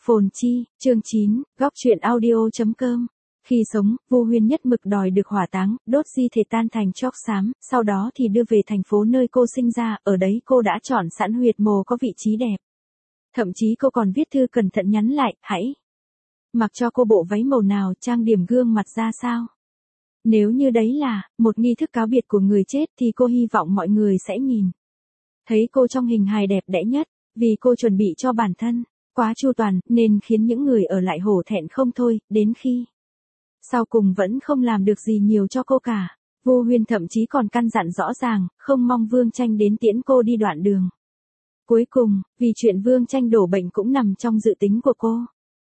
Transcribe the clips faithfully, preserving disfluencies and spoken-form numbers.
Phồn Chi, chương chín, góc truyện audio.com. Khi sống, Vu Huyên nhất mực đòi được hỏa táng, đốt di thể tan thành tro xám, sau đó thì đưa về thành phố nơi cô sinh ra, ở đấy cô đã chọn sẵn huyệt mồ có vị trí đẹp. Thậm chí cô còn viết thư cẩn thận nhắn lại, hãy mặc cho cô bộ váy màu nào, trang điểm gương mặt ra sao. Nếu như đấy là một nghi thức cáo biệt của người chết thì cô hy vọng mọi người sẽ nhìn thấy cô trong hình hài đẹp đẽ nhất, vì cô chuẩn bị cho bản thân quá chu toàn, nên khiến những người ở lại hổ thẹn không thôi, đến khi sau cùng vẫn không làm được gì nhiều cho cô cả. Vu Huyên thậm chí còn căn dặn rõ ràng, không mong Vương Tranh đến tiễn cô đi đoạn đường. Cuối cùng, vì chuyện Vương Tranh đổ bệnh cũng nằm trong dự tính của cô.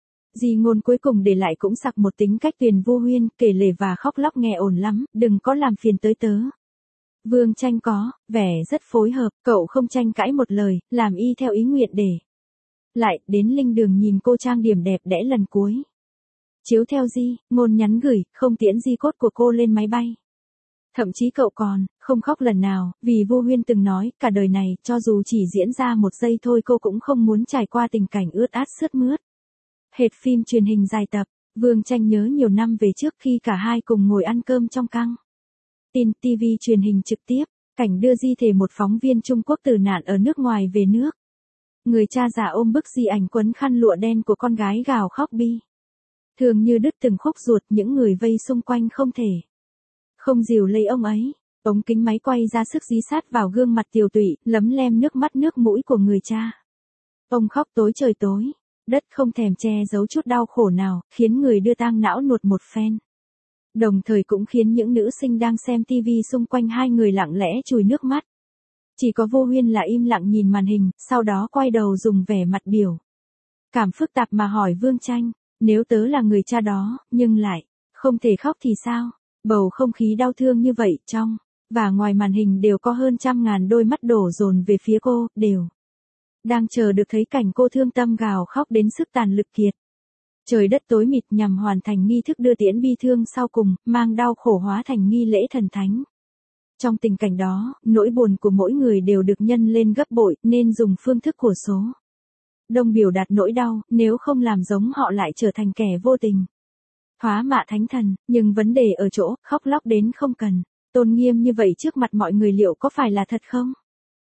Di ngôn cuối cùng để lại cũng sặc một tính cách tuyền Vu Huyên, kể lể và khóc lóc nghe ổn lắm, đừng có làm phiền tới tớ. Vương Tranh có vẻ rất phối hợp, cậu không tranh cãi một lời, làm y theo ý nguyện để lại đến linh đường nhìn cô trang điểm đẹp đẽ lần cuối. Chiếu theo Di ngôn nhắn gửi, không tiễn di cốt của cô lên máy bay. Thậm chí cậu còn không khóc lần nào, vì Vu Huyên từng nói, cả đời này, cho dù chỉ diễn ra một giây thôi cô cũng không muốn trải qua tình cảnh ướt át sướt mướt. Hệt phim truyền hình dài tập, Vương Tranh nhớ nhiều năm về trước khi cả hai cùng ngồi ăn cơm trong căng tin ti vi truyền hình trực tiếp, cảnh đưa di thể một phóng viên Trung Quốc tử nạn ở nước ngoài về nước. Người cha già ôm bức di ảnh quấn khăn lụa đen của con gái gào khóc bi thường như đứt từng khúc ruột, những người vây xung quanh không thể không dìu lấy ông ấy. Ống kính máy quay ra sức dí sát vào gương mặt tiều tụy, lấm lem nước mắt nước mũi của người cha. Ông khóc tối trời tối đất, không thèm che giấu chút đau khổ nào, khiến người đưa tang não nuột một phen. Đồng thời cũng khiến những nữ sinh đang xem tivi xung quanh hai người lặng lẽ chùi nước mắt. Chỉ có Vu Huyên là im lặng nhìn màn hình, sau đó quay đầu dùng vẻ mặt biểu cảm phức tạp mà hỏi Vương Tranh, nếu tớ là người cha đó, nhưng lại không thể khóc thì sao? Bầu không khí đau thương như vậy, trong và ngoài màn hình đều có hơn trăm ngàn đôi mắt đổ dồn về phía cô, đều đang chờ được thấy cảnh cô thương tâm gào khóc đến sức tàn lực kiệt. Trời đất tối mịt nhằm hoàn thành nghi thức đưa tiễn bi thương sau cùng, mang đau khổ hóa thành nghi lễ thần thánh. Trong tình cảnh đó, nỗi buồn của mỗi người đều được nhân lên gấp bội, nên dùng phương thức của số đông biểu đạt nỗi đau, nếu không làm giống họ lại trở thành kẻ vô tình hóa mạ thánh thần. Nhưng vấn đề ở chỗ, khóc lóc đến không cần tôn nghiêm như vậy trước mặt mọi người liệu có phải là thật không?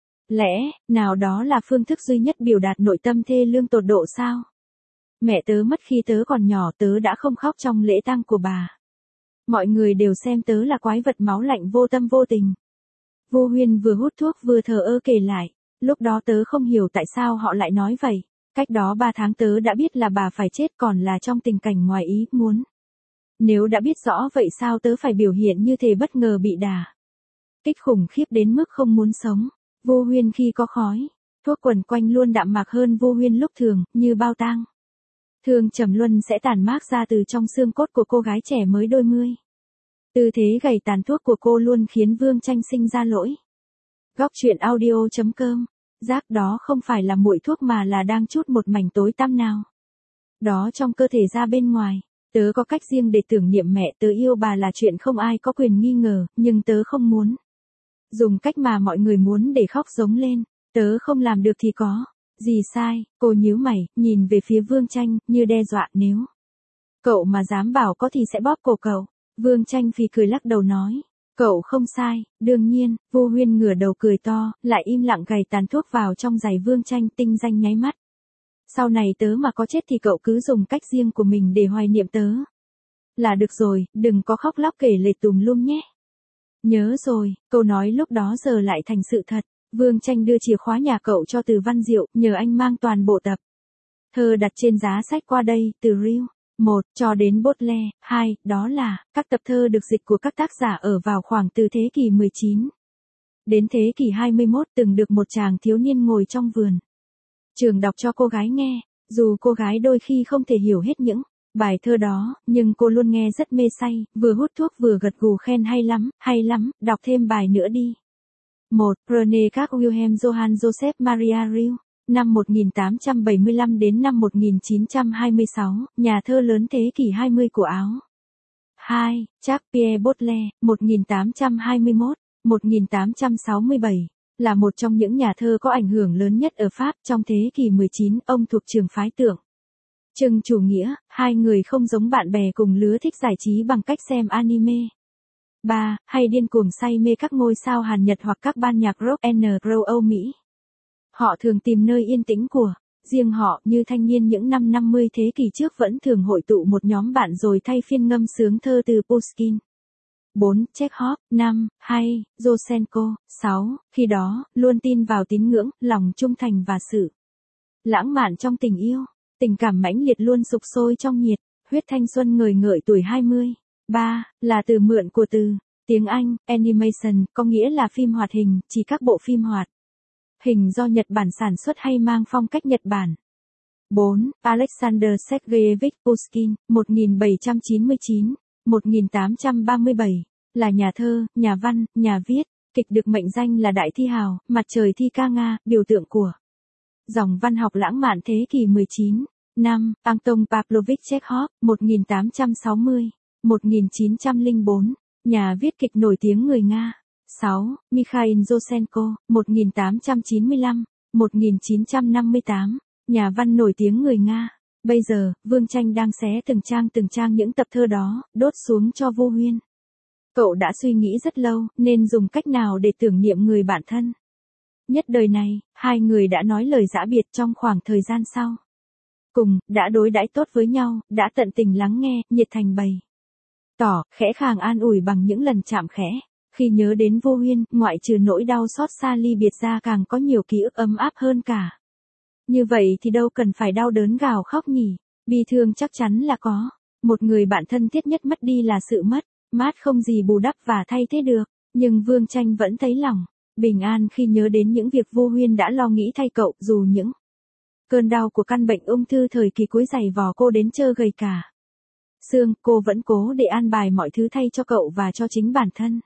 Lẽ nào đó là phương thức duy nhất biểu đạt nội tâm thê lương tột độ sao? Mẹ tớ mất khi tớ còn nhỏ, tớ đã không khóc trong lễ tang của bà. Mọi người đều xem tớ là quái vật máu lạnh vô tâm vô tình. Vu Huyên vừa hút thuốc vừa thờ ơ kể lại, lúc đó tớ không hiểu tại sao họ lại nói vậy. Cách đó ba tháng tớ đã biết là bà phải chết, còn là trong tình cảnh ngoài ý muốn. Nếu đã biết rõ vậy sao tớ phải biểu hiện như thế, bất ngờ bị đả kích khủng khiếp đến mức không muốn sống. Vu Huyên khi có khói thuốc quẩn quanh luôn đạm mạc hơn Vu Huyên lúc thường, như bao tang thương trầm luân sẽ tàn mát ra từ trong xương cốt của cô gái trẻ mới đôi mươi. Tư thế gầy tàn thuốc của cô luôn khiến Vương Tranh sinh ra lỗi. Góc truyện audio.com. Giác đó không phải là muội thuốc mà là đang chút một mảnh tối tăm nào đó trong cơ thể ra bên ngoài. Tớ có cách riêng để tưởng niệm mẹ, tớ yêu bà là chuyện không ai có quyền nghi ngờ, nhưng tớ không muốn dùng cách mà mọi người muốn để khóc giống lên. Tớ không làm được thì có gì sai? Cô nhíu mày, nhìn về phía Vương Tranh, như đe dọa, nếu cậu mà dám bảo có thì sẽ bóp cổ cậu. Vương Tranh phì cười lắc đầu nói, cậu không sai, đương nhiên. Vu Huyên ngửa đầu cười to, lại im lặng gầy tàn thuốc vào trong giày Vương Tranh, tinh danh nháy mắt. Sau này tớ mà có chết thì cậu cứ dùng cách riêng của mình để hoài niệm tớ là được rồi, đừng có khóc lóc kể lể tùm lum nhé. Nhớ rồi. Câu nói lúc đó giờ lại thành sự thật. Vương Tranh đưa chìa khóa nhà cậu cho Từ Văn Diệu, nhờ anh mang toàn bộ tập thơ đặt trên giá sách qua đây, từ Riêu một cho đến Baudelaire hai, đó là các tập thơ được dịch của các tác giả ở vào khoảng từ thế kỷ mười chín đến thế kỷ hai mươi mốt, từng được một chàng thiếu niên ngồi trong vườn trường đọc cho cô gái nghe. Dù cô gái đôi khi không thể hiểu hết những bài thơ đó, nhưng cô luôn nghe rất mê say, vừa hút thuốc vừa gật gù khen hay lắm, hay lắm, đọc thêm bài nữa đi. một. René Các Wilhelm Johann Joseph Maria Rilke, năm một nghìn tám trăm bảy mươi lăm đến năm một nghìn chín trăm hai mươi sáu, nhà thơ lớn thế kỷ hai mươi của Áo. hai. Charles-Pierre Baudelaire, một nghìn tám trăm hai mươi mốt đến một nghìn tám trăm sáu mươi bảy, là một trong những nhà thơ có ảnh hưởng lớn nhất ở Pháp trong thế kỷ mười chín, ông thuộc trường phái tưởng Trừng chủ nghĩa, hai người không giống bạn bè cùng lứa thích giải trí bằng cách xem anime. ba. Hay điên cuồng say mê các ngôi sao Hàn Nhật hoặc các ban nhạc rock and roll Âu Mỹ. Họ thường tìm nơi yên tĩnh của riêng họ, như thanh niên những năm năm mươi thế kỷ trước vẫn thường hội tụ một nhóm bạn rồi thay phiên ngâm sướng thơ từ Pushkin. bốn. Chekhov. năm. Hay, Josenko. sáu. Khi đó, luôn tin vào tín ngưỡng, lòng trung thành và sự lãng mạn trong tình yêu. Tình cảm mãnh liệt luôn sục sôi trong nhiệt huyết thanh xuân ngời ngợi tuổi hai mươi. ba. Là từ mượn của từ tiếng Anh, animation, có nghĩa là phim hoạt hình, chỉ các bộ phim hoạt hình do Nhật Bản sản xuất hay mang phong cách Nhật Bản. bốn. Alexander Sergeyevich Pushkin, một nghìn bảy trăm chín mươi chín đến một nghìn tám trăm ba mươi bảy, là nhà thơ, nhà văn, nhà viết kịch được mệnh danh là Đại Thi Hào, mặt trời thi ca Nga, biểu tượng của dòng văn học lãng mạn thế kỷ mười chín. năm. Anton Pavlovich Chekhov, một nghìn tám trăm sáu mươi đến một nghìn chín trăm lẻ bốn, nhà viết kịch nổi tiếng người Nga. sáu. Mikhail Josenko, một nghìn tám trăm chín mươi lăm đến một nghìn chín trăm năm mươi tám, nhà văn nổi tiếng người Nga. Bây giờ, Vương Tranh đang xé từng trang từng trang những tập thơ đó, đốt xuống cho Vô Huyên. Cậu đã suy nghĩ rất lâu, nên dùng cách nào để tưởng niệm người bạn thân nhất đời này. Hai người đã nói lời giã biệt trong khoảng thời gian sau. Cùng, đã đối đãi tốt với nhau, đã tận tình lắng nghe, nhiệt thành bày tỏ, khẽ khàng an ủi bằng những lần chạm khẽ. Khi nhớ đến Vô Huyên, ngoại trừ nỗi đau xót xa ly biệt ra càng có nhiều ký ức ấm áp hơn cả. Như vậy thì đâu cần phải đau đớn gào khóc nhỉ? Bi thương chắc chắn là có. Một người bạn thân thiết nhất mất đi là sự mất mát không gì bù đắp và thay thế được. Nhưng Vương Tranh vẫn thấy lòng bình an khi nhớ đến những việc Vô Huyên đã lo nghĩ thay cậu, dù những cơn đau của căn bệnh ung thư thời kỳ cuối giày vò cô đến trơ gầy cả xương, cô vẫn cố để an bài mọi thứ thay cho cậu và cho chính bản thân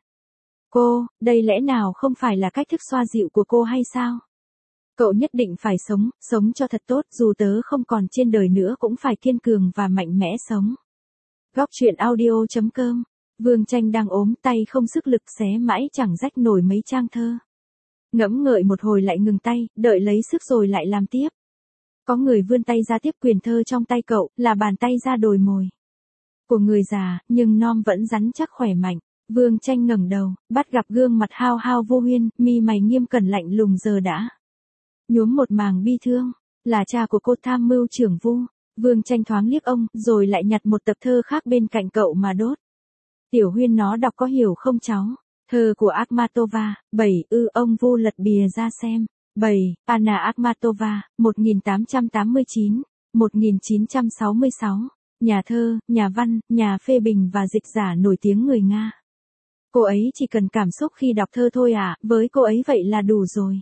cô. Đây lẽ nào không phải là cách thức xoa dịu của cô hay sao? Cậu nhất định phải sống, sống cho thật tốt, dù tớ không còn trên đời nữa cũng phải kiên cường và mạnh mẽ sống. Góc truyện audio chấm com. Vương Tranh đang ốm, tay không sức lực, xé mãi chẳng rách nổi mấy trang thơ. Ngẫm ngợi một hồi lại ngừng tay, đợi lấy sức rồi lại làm tiếp. Có người vươn tay ra tiếp quyền thơ trong tay cậu, là bàn tay ra đồi mồi của người già, nhưng non vẫn rắn chắc khỏe mạnh. Vương Tranh ngẩng đầu, bắt gặp gương mặt hao hao Vô Huyên, mi mày nghiêm cẩn lạnh lùng giờ đã nhuốm một màng bi thương. Là cha của cô, tham mưu trưởng Vu. Vương Tranh thoáng liếc ông, rồi lại nhặt một tập thơ khác bên cạnh cậu mà đốt. Tiểu Huyên, nó đọc có hiểu không cháu? Thơ của Akhmatova. bảy. Ư ông Vu lật bìa ra xem. bảy. Anna Akhmatova, một nghìn tám trăm tám mươi chín đến một nghìn chín trăm sáu mươi sáu. Nhà thơ, nhà văn, nhà phê bình và dịch giả nổi tiếng người Nga. Cô ấy chỉ cần cảm xúc khi đọc thơ thôi à, với cô ấy vậy là đủ rồi.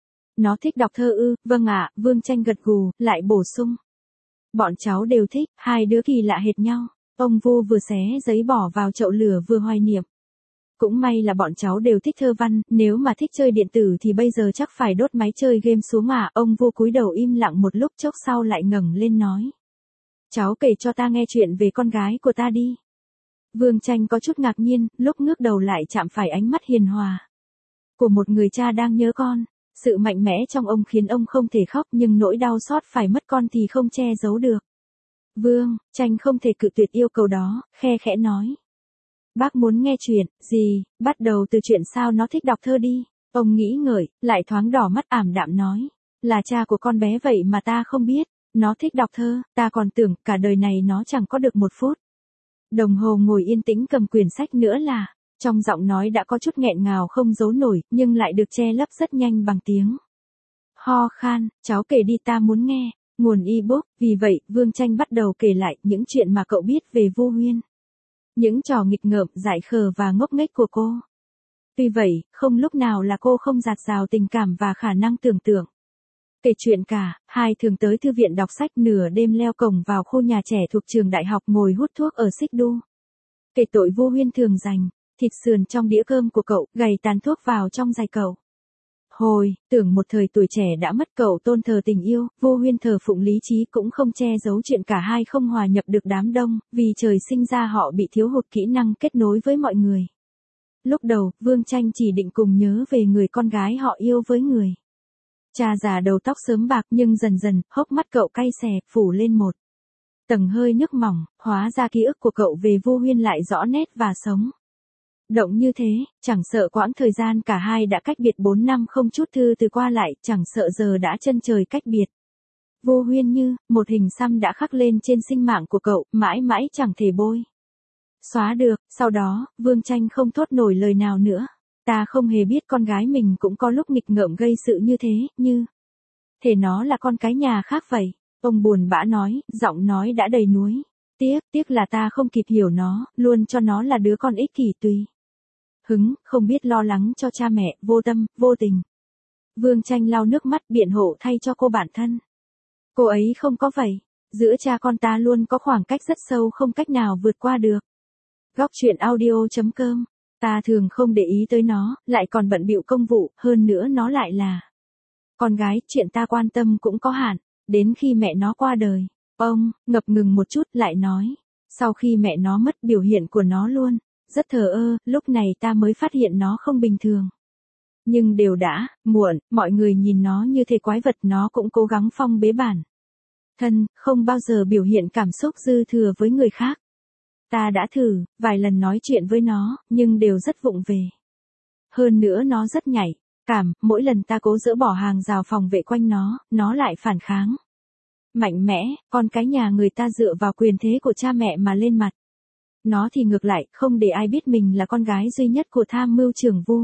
Nó thích đọc thơ ư? Vâng ạ. Vương Tranh gật gù, lại bổ sung. Bọn cháu đều thích, hai đứa kỳ lạ hệt nhau. Ông Vu vừa xé giấy bỏ vào chậu lửa vừa hoài niệm. Cũng may là bọn cháu đều thích thơ văn, nếu mà thích chơi điện tử thì bây giờ chắc phải đốt máy chơi game xuống à. Ông Vu cúi đầu im lặng một lúc, chốc sau lại ngẩng lên nói. Cháu kể cho ta nghe chuyện về con gái của ta đi. Vương Tranh có chút ngạc nhiên, lúc ngước đầu lại chạm phải ánh mắt hiền hòa của một người cha đang nhớ con. Sự mạnh mẽ trong ông khiến ông không thể khóc, nhưng nỗi đau xót phải mất con thì không che giấu được. Vương Tranh không thể cự tuyệt yêu cầu đó, khe khẽ nói. Bác muốn nghe chuyện gì? Bắt đầu từ chuyện sao nó thích đọc thơ đi. Ông nghĩ ngợi, lại thoáng đỏ mắt, ảm đạm nói. Là cha của con bé vậy mà ta không biết. Nó thích đọc thơ, ta còn tưởng cả đời này nó chẳng có được một phút đồng hồ ngồi yên tĩnh cầm quyển sách nữa là. Trong giọng nói đã có chút nghẹn ngào không giấu nổi, nhưng lại được che lấp rất nhanh bằng tiếng ho khan. Cháu kể đi, ta muốn nghe. Nguồn ebook. Vì vậy, Vương Tranh bắt đầu kể lại những chuyện mà cậu biết về Vô Huyên. Những trò nghịch ngợm, dại khờ và ngốc nghếch của cô. Tuy vậy, không lúc nào là cô không dạt dào tình cảm và khả năng tưởng tượng. Kể chuyện cả, hai thường tới thư viện đọc sách, nửa đêm leo cổng vào khu nhà trẻ thuộc trường đại học ngồi hút thuốc ở xích đu. Kể tội Vô Huyên thường dành thịt sườn trong đĩa cơm của cậu, gầy tàn thuốc vào trong giày cậu. Hồi, tưởng một thời tuổi trẻ đã mất, cậu tôn thờ tình yêu, Vô Huyên thờ phụng lý trí, cũng không che giấu chuyện cả hai không hòa nhập được đám đông, vì trời sinh ra họ bị thiếu hụt kỹ năng kết nối với mọi người. Lúc đầu, Vương Tranh chỉ định cùng nhớ về người con gái họ yêu với người cha già đầu tóc sớm bạc, nhưng dần dần, hốc mắt cậu cay xè, phủ lên một Tầng hơi nước mỏng, hóa ra ký ức của cậu về Vu Huyên lại rõ nét và sống động như thế, chẳng sợ quãng thời gian cả hai đã cách biệt bốn năm không chút thư từ qua lại, chẳng sợ giờ đã chân trời cách biệt. Vu Huyên như, một hình xăm đã khắc lên trên sinh mạng của cậu, mãi mãi chẳng thể bôi xóa được. Sau đó, Vương Tranh không thốt nổi lời nào nữa. Ta không hề biết con gái mình cũng có lúc nghịch ngợm gây sự như thế, như thể nó là con cái nhà khác vậy. Ông buồn bã nói, giọng nói đã đầy nuối. Tiếc, tiếc là ta không kịp hiểu nó, luôn cho nó là đứa con ích kỷ tùy hứng, không biết lo lắng cho cha mẹ, vô tâm, vô tình. Vương Tranh lau nước mắt biện hộ thay cho cô bạn thân. Cô ấy không có vậy. Giữa cha con ta luôn có khoảng cách rất sâu không cách nào vượt qua được. Góc truyện audio chấm com. Ta thường không để ý tới nó, lại còn bận bịu công vụ, hơn nữa nó lại là con gái, chuyện ta quan tâm cũng có hạn. Đến khi mẹ nó qua đời, ông, ngập ngừng một chút, lại nói. Sau khi mẹ nó mất, biểu hiện của nó luôn rất thờ ơ, lúc này ta mới phát hiện nó không bình thường. Nhưng đều đã, muộn, mọi người nhìn nó như thể quái vật, nó cũng cố gắng phong bế bản thân, không bao giờ biểu hiện cảm xúc dư thừa với người khác. Ta đã thử, vài lần nói chuyện với nó, nhưng đều rất vụng về. Hơn nữa nó rất nhạy cảm, mỗi lần ta cố dỡ bỏ hàng rào phòng vệ quanh nó, nó lại phản kháng mạnh mẽ, con cái nhà người ta dựa vào quyền thế của cha mẹ mà lên mặt. Nó thì ngược lại, không để ai biết mình là con gái duy nhất của tham mưu trưởng Vu.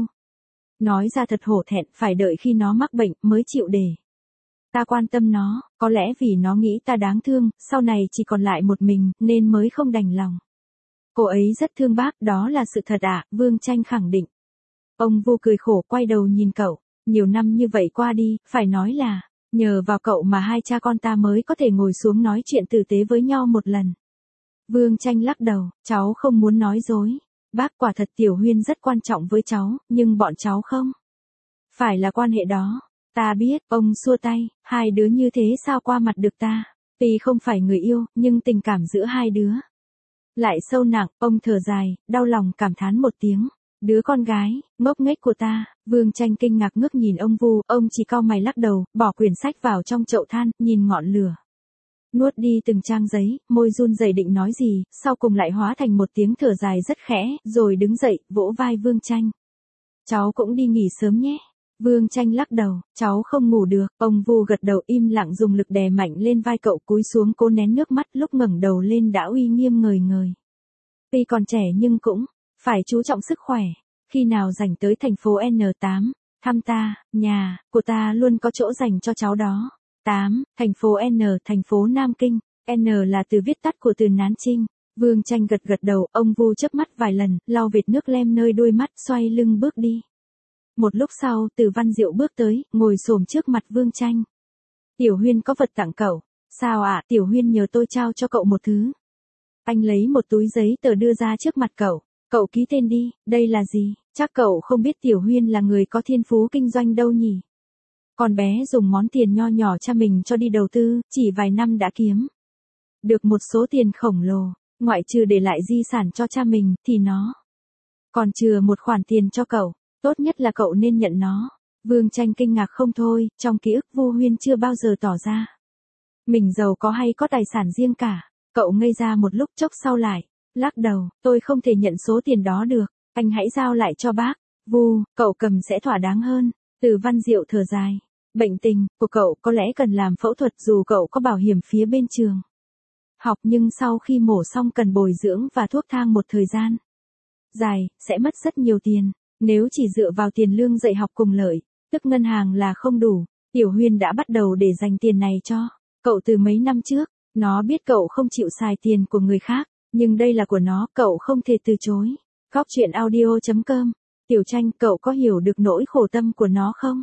Nói ra thật hổ thẹn, phải đợi khi nó mắc bệnh mới chịu để ta quan tâm nó, có lẽ vì nó nghĩ ta đáng thương, sau này chỉ còn lại một mình, nên mới không đành lòng. Cô ấy rất thương bác, đó là sự thật ạ, à? Vương Tranh khẳng định. Ông Vu cười khổ quay đầu nhìn cậu, nhiều năm như vậy qua đi, phải nói là, nhờ vào cậu mà hai cha con ta mới có thể ngồi xuống nói chuyện tử tế với nhau một lần. Vương Tranh lắc đầu, cháu không muốn nói dối. Bác, quả thật Tiểu Huyên rất quan trọng với cháu, nhưng bọn cháu không phải là quan hệ đó. Ta biết, ông xua tay, hai đứa như thế sao qua mặt được ta. Tuy không phải người yêu, nhưng tình cảm giữa hai đứa lại sâu nặng. Ông thở dài, đau lòng cảm thán một tiếng. Đứa con gái, ngốc nghếch của ta. Vương Tranh kinh ngạc ngước nhìn ông Vu, ông chỉ cau mày lắc đầu, bỏ quyển sách vào trong chậu than, nhìn ngọn lửa nuốt đi từng trang giấy, môi run rẩy định nói gì, sau cùng lại hóa thành một tiếng thở dài rất khẽ, rồi đứng dậy, vỗ vai Vương Tranh. Cháu cũng đi nghỉ sớm nhé. Vương Tranh lắc đầu, cháu không ngủ được. Ông Vu gật đầu im lặng dùng lực đè mạnh lên vai cậu, cúi xuống cố nén nước mắt, lúc ngẩng đầu lên đã uy nghiêm ngời ngời. Tuy còn trẻ nhưng cũng phải chú trọng sức khỏe. Khi nào rảnh tới thành phố N tám, thăm ta, nhà của ta luôn có chỗ dành cho cháu đó. tám. Thành phố N, thành phố Nam Kinh. N là từ viết tắt của từ Nán Trinh. Vương Tranh gật gật đầu, ông Vu chớp mắt vài lần, lau vệt nước lem nơi đôi mắt, xoay lưng bước đi. Một lúc sau, Từ Văn Diệu bước tới, ngồi xổm trước mặt Vương Tranh. Tiểu Huyên có vật tặng cậu. Sao ạ? À? Tiểu Huyên nhờ tôi trao cho cậu một thứ. Anh lấy một túi giấy tờ đưa ra trước mặt cậu. Cậu ký tên đi, đây là gì? Chắc cậu không biết Tiểu Huyên là người có thiên phú kinh doanh đâu nhỉ? Con bé dùng món tiền nho nhỏ cha mình cho đi đầu tư, chỉ vài năm đã kiếm được một số tiền khổng lồ, ngoại trừ để lại di sản cho cha mình, thì nó còn chừa một khoản tiền cho cậu, tốt nhất là cậu nên nhận nó. Vương Tranh kinh ngạc không thôi, trong ký ức Vu Huyên chưa bao giờ tỏ ra mình giàu có hay có tài sản riêng cả. Cậu ngây ra một lúc, chốc sau lại lắc đầu, tôi không thể nhận số tiền đó được, anh hãy giao lại cho bác. Vu, cậu cầm sẽ thỏa đáng hơn. Từ Văn Diệu thở dài. Bệnh tình của cậu có lẽ cần làm phẫu thuật, dù cậu có bảo hiểm phía bên trường học, nhưng sau khi mổ xong cần bồi dưỡng và thuốc thang một thời gian dài, sẽ mất rất nhiều tiền. Nếu chỉ dựa vào tiền lương dạy học cùng lợi, tức ngân hàng là không đủ. Tiểu Huyên đã bắt đầu để dành tiền này cho cậu từ mấy năm trước. Nó biết cậu không chịu xài tiền của người khác, nhưng đây là của nó, cậu không thể từ chối. Góc truyện audio chấm com. Tiểu Tranh, cậu có hiểu được nỗi khổ tâm của nó không?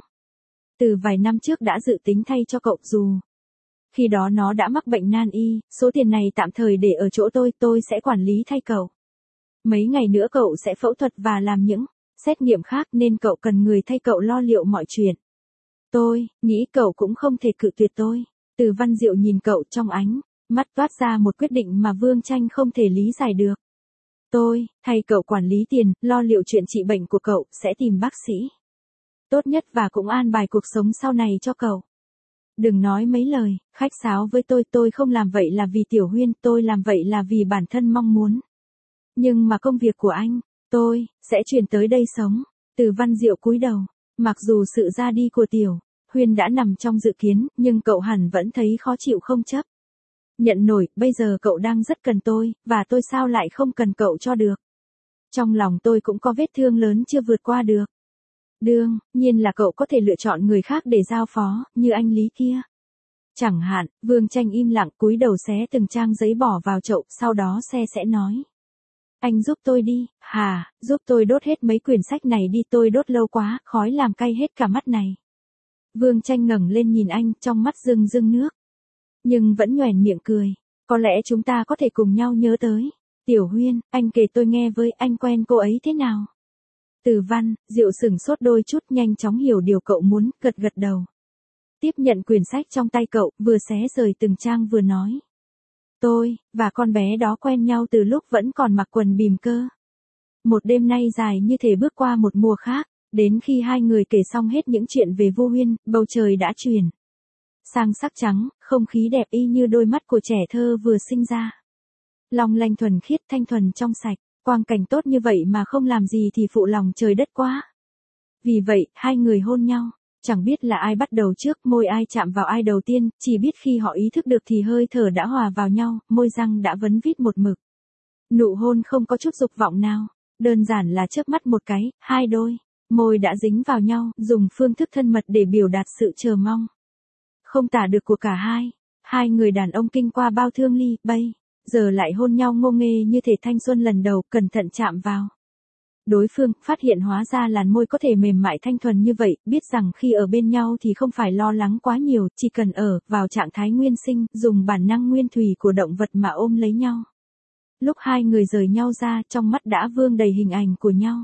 Từ vài năm trước đã dự tính thay cho cậu, dù khi đó nó đã mắc bệnh nan y, số tiền này tạm thời để ở chỗ tôi, tôi sẽ quản lý thay cậu. Mấy ngày nữa cậu sẽ phẫu thuật và làm những xét nghiệm khác, nên cậu cần người thay cậu lo liệu mọi chuyện. Tôi nghĩ cậu cũng không thể cự tuyệt tôi. Từ Văn Diệu nhìn cậu, trong ánh mắt toát ra một quyết định mà Vương Tranh không thể lý giải được. Tôi thay cậu quản lý tiền, lo liệu chuyện trị bệnh của cậu, sẽ tìm bác sĩ tốt nhất và cũng an bài cuộc sống sau này cho cậu. Đừng nói mấy lời, khách sáo với tôi, tôi không làm vậy là vì Tiểu Huyên, tôi làm vậy là vì bản thân mong muốn. Nhưng mà công việc của anh, tôi, sẽ chuyển tới đây sống. Từ Văn Diệu cúi đầu, mặc dù sự ra đi của Tiểu Huyên đã nằm trong dự kiến, nhưng cậu hẳn vẫn thấy khó chịu không chấp. Nhận nổi, bây giờ cậu đang rất cần tôi, và tôi sao lại không cần cậu cho được. Trong lòng tôi cũng có vết thương lớn chưa vượt qua được. Đương nhiên là cậu có thể lựa chọn người khác để giao phó, như anh Lý kia. Chẳng hạn, Vương Tranh im lặng cúi đầu xé từng trang giấy bỏ vào chậu, sau đó xe sẽ nói. Anh giúp tôi đi, hà, giúp tôi đốt hết mấy quyển sách này đi, tôi đốt lâu quá, khói làm cay hết cả mắt này. Vương Tranh ngẩng lên nhìn anh, trong mắt rưng rưng nước. Nhưng vẫn nhoẻn miệng cười, có lẽ chúng ta có thể cùng nhau nhớ tới. Tiểu Huyên, anh kể tôi nghe với, anh quen cô ấy thế nào? Từ Văn Diệu sửng sốt đôi chút, nhanh chóng hiểu điều cậu muốn, gật gật đầu. Tiếp nhận quyển sách trong tay cậu, vừa xé rời từng trang vừa nói. Tôi, và con bé đó quen nhau từ lúc vẫn còn mặc quần bìm cơ. Một đêm nay dài như thể bước qua một mùa khác, đến khi hai người kể xong hết những chuyện về Vô Huyên, bầu trời đã chuyển sang sắc trắng, không khí đẹp y như đôi mắt của trẻ thơ vừa sinh ra. Long lanh thuần khiết, thanh thuần trong sạch, quang cảnh tốt như vậy mà không làm gì thì phụ lòng trời đất quá. Vì vậy, hai người hôn nhau, chẳng biết là ai bắt đầu trước, môi ai chạm vào ai đầu tiên, chỉ biết khi họ ý thức được thì hơi thở đã hòa vào nhau, môi răng đã vấn vít một mực. Nụ hôn không có chút dục vọng nào, đơn giản là chớp mắt một cái, hai đôi môi đã dính vào nhau, dùng phương thức thân mật để biểu đạt sự chờ mong không tả được của cả hai. Hai người đàn ông kinh qua bao thương ly, bây giờ lại hôn nhau ngô nghê như thể thanh xuân lần đầu, cẩn thận chạm vào đối phương, phát hiện hóa ra làn môi có thể mềm mại thanh thuần như vậy, biết rằng khi ở bên nhau thì không phải lo lắng quá nhiều, chỉ cần ở vào trạng thái nguyên sinh, dùng bản năng nguyên thủy của động vật mà ôm lấy nhau. Lúc hai người rời nhau ra, trong mắt đã vương đầy hình ảnh của nhau.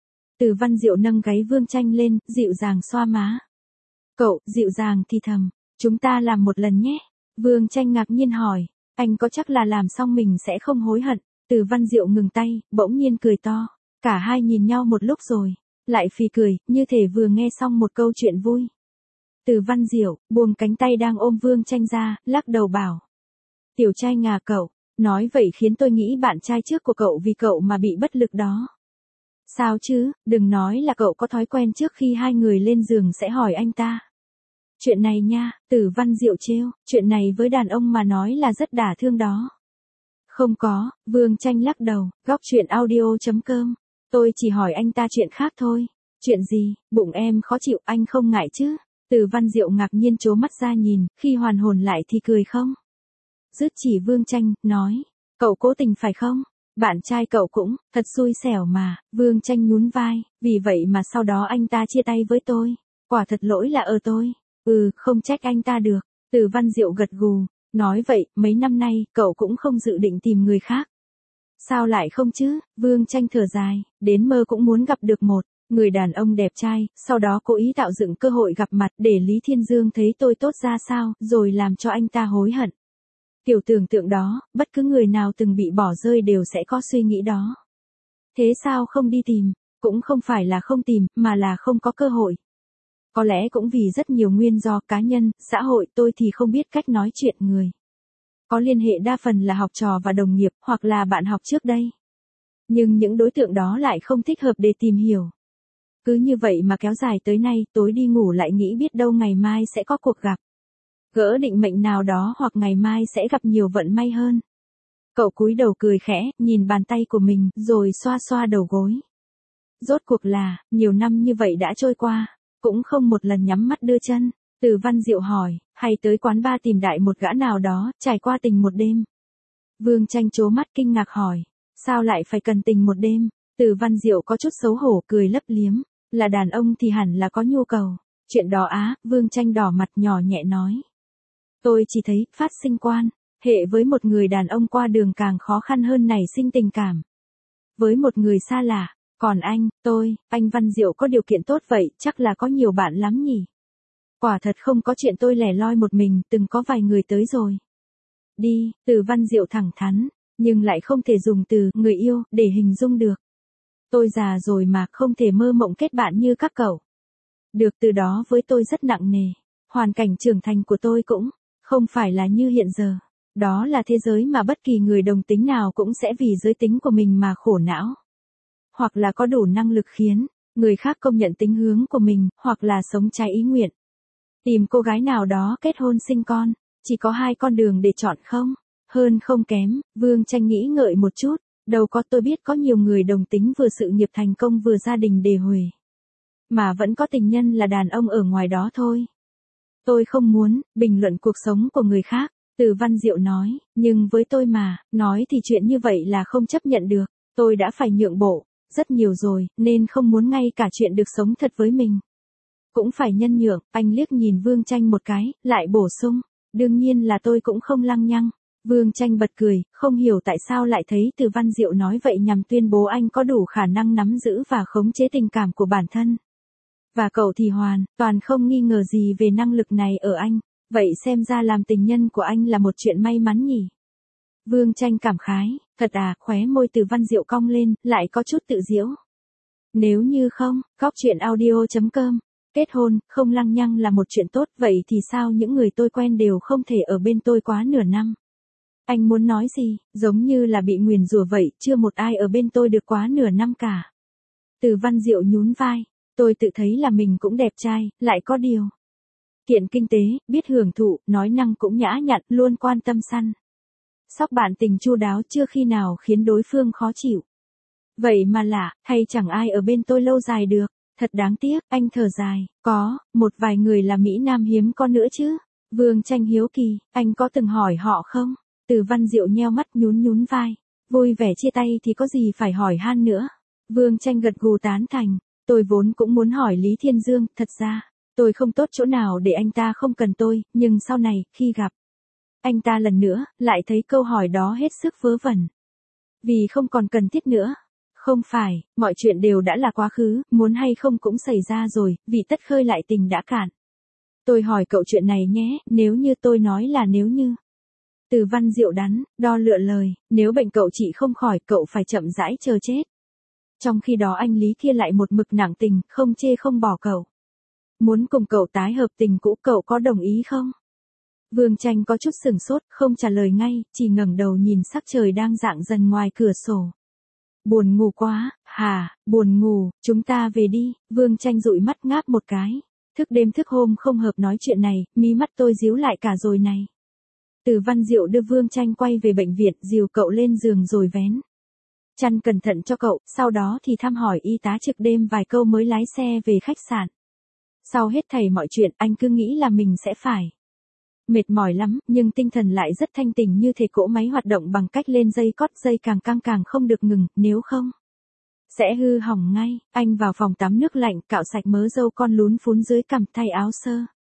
Từ Văn Diệu nâng gáy Vương Tranh lên, dịu dàng xoa má. Cậu, dịu dàng thì thầm, chúng ta làm một lần nhé. Vương Tranh ngạc nhiên hỏi, anh có chắc là làm xong mình sẽ không hối hận? Từ Văn Diệu ngừng tay, bỗng nhiên cười to. Cả hai nhìn nhau một lúc rồi, lại phì cười, như thể vừa nghe xong một câu chuyện vui. Từ Văn Diệu buông cánh tay đang ôm Vương Tranh ra, lắc đầu bảo. Tiểu trai ngà cậu, nói vậy khiến tôi nghĩ bạn trai trước của cậu vì cậu mà bị bất lực đó. Sao chứ, đừng nói là cậu có thói quen trước khi hai người lên giường sẽ hỏi anh ta. Chuyện này nha, Từ Văn Diệu trêu, chuyện này với đàn ông mà nói là rất đả thương đó. Không có, Vương Tranh lắc đầu, góc chuyện audio chấm com. Tôi chỉ hỏi anh ta chuyện khác thôi. Chuyện gì, bụng em khó chịu, anh không ngại chứ? Từ Văn Diệu ngạc nhiên trố mắt ra nhìn, khi hoàn hồn lại thì cười không? Dứt chỉ Vương Tranh, nói, cậu cố tình phải không? Bạn trai cậu cũng, thật xui xẻo mà. Vương Tranh nhún vai, vì vậy mà sau đó anh ta chia tay với tôi. Quả thật lỗi là ở tôi. Ừ, không trách anh ta được. Từ Văn Diệu gật gù, nói vậy, mấy năm nay, cậu cũng không dự định tìm người khác. Sao lại không chứ? Vương Tranh thở dài, đến mơ cũng muốn gặp được một người đàn ông đẹp trai, sau đó cố ý tạo dựng cơ hội gặp mặt để Lý Thiên Dương thấy tôi tốt ra sao, rồi làm cho anh ta hối hận. Kiểu tưởng tượng đó, bất cứ người nào từng bị bỏ rơi đều sẽ có suy nghĩ đó. Thế sao không đi tìm? Cũng không phải là không tìm, mà là không có cơ hội. Có lẽ cũng vì rất nhiều nguyên do cá nhân, xã hội, tôi thì không biết cách nói chuyện người. Có liên hệ đa phần là học trò và đồng nghiệp, hoặc là bạn học trước đây. Nhưng những đối tượng đó lại không thích hợp để tìm hiểu. Cứ như vậy mà kéo dài tới nay, tối đi ngủ lại nghĩ biết đâu ngày mai sẽ có cuộc gặp. Gỡ định mệnh nào đó hoặc ngày mai sẽ gặp nhiều vận may hơn. Cậu cúi đầu cười khẽ, nhìn bàn tay của mình, rồi xoa xoa đầu gối. Rốt cuộc là, nhiều năm như vậy đã trôi qua, cũng không một lần nhắm mắt đưa chân. Từ Văn Diệu hỏi, hay tới quán bar tìm đại một gã nào đó, trải qua tình một đêm. Vương Tranh trố mắt kinh ngạc hỏi, sao lại phải cần tình một đêm? Từ Văn Diệu có chút xấu hổ cười lấp liếm, là đàn ông thì hẳn là có nhu cầu. Chuyện đó á, Vương Tranh đỏ mặt nhỏ nhẹ nói. Tôi chỉ thấy, phát sinh quan hệ với một người đàn ông qua đường càng khó khăn hơn nảy sinh tình cảm. Với một người xa lạ, còn anh, tôi, anh Văn Diệu có điều kiện tốt vậy, chắc là có nhiều bạn lắm nhỉ? Quả thật không có chuyện tôi lẻ loi một mình, từng có vài người tới rồi. Đi, Từ Văn Diệu thẳng thắn, nhưng lại không thể dùng từ người yêu để hình dung được. Tôi già rồi mà không thể mơ mộng kết bạn như các cậu. Được, từ đó với tôi rất nặng nề. Hoàn cảnh trưởng thành của tôi cũng không phải là như hiện giờ. Đó là thế giới mà bất kỳ người đồng tính nào cũng sẽ vì giới tính của mình mà khổ não. Hoặc là có đủ năng lực khiến người khác công nhận tính hướng của mình, hoặc là sống trái ý nguyện. Tìm cô gái nào đó kết hôn sinh con, chỉ có hai con đường để chọn không? Hơn không kém, Vương Tranh nghĩ ngợi một chút, đâu có, tôi biết có nhiều người đồng tính vừa sự nghiệp thành công vừa gia đình đề huề. Mà vẫn có tình nhân là đàn ông ở ngoài đó thôi. Tôi không muốn bình luận cuộc sống của người khác, Từ Văn Diệu nói, nhưng với tôi mà, nói thì chuyện như vậy là không chấp nhận được, tôi đã phải nhượng bộ, rất nhiều rồi, nên không muốn ngay cả chuyện được sống thật với mình. Cũng phải nhân nhượng, anh liếc nhìn Vương Tranh một cái, lại bổ sung, đương nhiên là tôi cũng không lăng nhăng. Vương Tranh bật cười, không hiểu tại sao lại thấy Từ Văn Diệu nói vậy nhằm tuyên bố anh có đủ khả năng nắm giữ và khống chế tình cảm của bản thân. Và cậu thì hoàn toàn không nghi ngờ gì về năng lực này ở anh, vậy xem ra làm tình nhân của anh là một chuyện may mắn nhỉ. Vương Tranh cảm khái, thật à, khóe môi Từ Văn Diệu cong lên, lại có chút tự giễu. Nếu như không, góc chuyện audio chấm com, kết hôn, không lăng nhăng là một chuyện tốt, vậy thì sao những người tôi quen đều không thể ở bên tôi quá nửa năm? Anh muốn nói gì, giống như là bị nguyền rủa vậy, chưa một ai ở bên tôi được quá nửa năm cả. Từ Văn Diệu nhún vai, tôi tự thấy là mình cũng đẹp trai, lại có điều. Kiện kinh tế, biết hưởng thụ, nói năng cũng nhã nhặn, luôn quan tâm săn sóc bạn tình chu đáo, chưa khi nào khiến đối phương khó chịu. Vậy mà lạ, hay chẳng ai ở bên tôi lâu dài được, thật đáng tiếc, anh thở dài, có, một vài người là Mỹ Nam hiếm có nữa chứ. Vương Tranh hiếu kỳ, anh có từng hỏi họ không? Từ Văn Diệu nheo mắt nhún nhún vai, vui vẻ chia tay thì có gì phải hỏi han nữa. Vương Tranh gật gù tán thành, tôi vốn cũng muốn hỏi Lý Thiên Dương, thật ra, tôi không tốt chỗ nào để anh ta không cần tôi, nhưng sau này, khi gặp anh ta lần nữa, lại thấy câu hỏi đó hết sức vớ vẩn. Vì không còn cần thiết nữa. Không phải, mọi chuyện đều đã là quá khứ, muốn hay không cũng xảy ra rồi, vì tất khơi lại tình đã cạn. Tôi hỏi cậu chuyện này nhé, nếu như tôi nói là nếu như. Từ Văn Diệu đắn, đo lựa lời, nếu bệnh cậu trị không khỏi, cậu phải chậm rãi chờ chết. Trong khi đó anh Lý kia lại một mực nặng tình, không chê không bỏ cậu. Muốn cùng cậu tái hợp tình cũ, cậu có đồng ý không? Vương Tranh có chút sửng sốt, không trả lời ngay, chỉ ngẩng đầu nhìn sắc trời đang rạng dần ngoài cửa sổ. Buồn ngủ quá, hà, buồn ngủ, chúng ta về đi. Vương Tranh dụi mắt ngáp một cái. Thức đêm thức hôm không hợp nói chuyện này, mí mắt tôi díu lại cả rồi này. Từ Văn Diệu đưa Vương Tranh quay về bệnh viện, dìu cậu lên giường rồi vén chăn cẩn thận cho cậu, sau đó thì thăm hỏi y tá trực đêm vài câu mới lái xe về khách sạn. Sau hết thảy mọi chuyện, anh cứ nghĩ là mình sẽ phải mệt mỏi lắm, nhưng tinh thần lại rất thanh tỉnh, như thể cỗ máy hoạt động bằng cách lên dây cót, dây càng căng càng không được ngừng, nếu không sẽ hư hỏng ngay. Anh vào phòng tắm nước lạnh, cạo sạch mớ râu con lún phún dưới cằm, thay áo sơ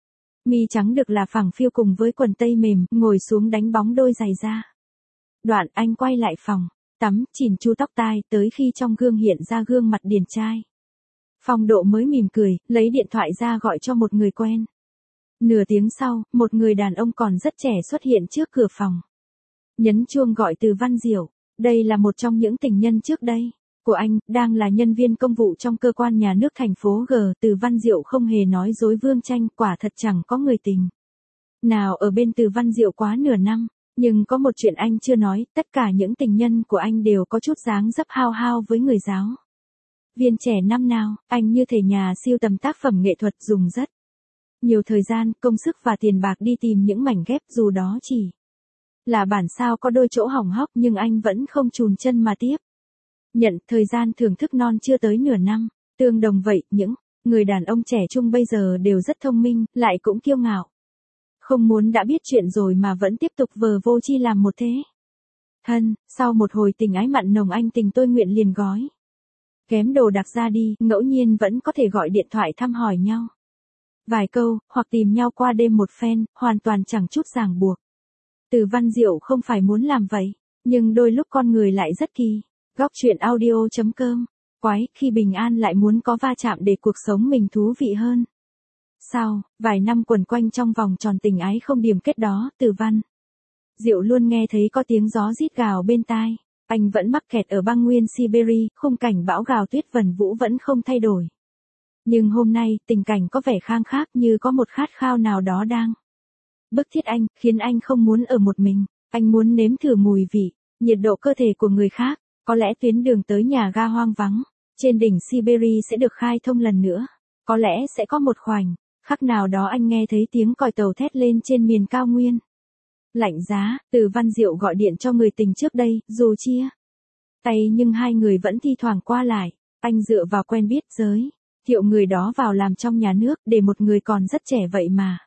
mi trắng được là phẳng phiu cùng với quần tây mềm, ngồi xuống đánh bóng đôi giày da. Đoạn anh quay lại phòng tắm, chỉn chu tóc tai, tới khi trong gương hiện ra gương mặt điển trai phong độ mới mỉm cười, lấy điện thoại ra gọi cho một người quen. Nửa tiếng sau, một người đàn ông còn rất trẻ xuất hiện trước cửa phòng. Nhấn chuông gọi Từ Văn Diệu. Đây là một trong những tình nhân trước đây của anh, đang là nhân viên công vụ trong cơ quan nhà nước thành phố G. Từ Văn Diệu không hề nói dối Vương Tranh, quả thật chẳng có người tình nào ở bên Từ Văn Diệu quá nửa năm. Nhưng có một chuyện anh chưa nói, tất cả những tình nhân của anh đều có chút dáng dấp hao hao với người giáo viên trẻ năm nào. Anh như thể nhà siêu tầm tác phẩm nghệ thuật, dùng rất nhiều thời gian, công sức và tiền bạc đi tìm những mảnh ghép, dù đó chỉ là bản sao có đôi chỗ hỏng hóc, nhưng anh vẫn không chùn chân mà tiếp nhận. Thời gian thưởng thức non chưa tới nửa năm. Tương đồng vậy, những người đàn ông trẻ trung bây giờ đều rất thông minh, lại cũng kiêu ngạo. Không muốn đã biết chuyện rồi mà vẫn tiếp tục vờ vô chi làm một thế thân. Sau một hồi tình ái mặn nồng, anh tình tôi nguyện liền gói ghém đồ đạc ra đi, ngẫu nhiên vẫn có thể gọi điện thoại thăm hỏi nhau vài câu, hoặc tìm nhau qua đêm một phen, hoàn toàn chẳng chút ràng buộc. Từ Văn Diệu không phải muốn làm vậy, nhưng đôi lúc con người lại rất kỳ. Góc chuyện audio chấm com. Quái, khi bình an lại muốn có va chạm để cuộc sống mình thú vị hơn. Sau vài năm quẩn quanh trong vòng tròn tình ái không điểm kết đó, Từ Văn Diệu luôn nghe thấy có tiếng gió rít gào bên tai. Anh vẫn mắc kẹt ở băng nguyên Siberia, khung cảnh bão gào tuyết vần vũ vẫn không thay đổi. Nhưng hôm nay, tình cảnh có vẻ khang khác như có một khát khao nào đó đang bức thiết anh, khiến anh không muốn ở một mình. Anh muốn nếm thử mùi vị, nhiệt độ cơ thể của người khác. Có lẽ tuyến đường tới nhà ga hoang vắng trên đỉnh Siberia sẽ được khai thông lần nữa. Có lẽ sẽ có một khoảnh khắc nào đó anh nghe thấy tiếng còi tàu thét lên trên miền cao nguyên. Lạnh giá, Từ Văn Diệu gọi điện cho người tình trước đây, dù chia tay nhưng hai người vẫn thi thoảng qua lại. Anh dựa vào quen biết giới thiệu người đó vào làm trong nhà nước, để một người còn rất trẻ vậy mà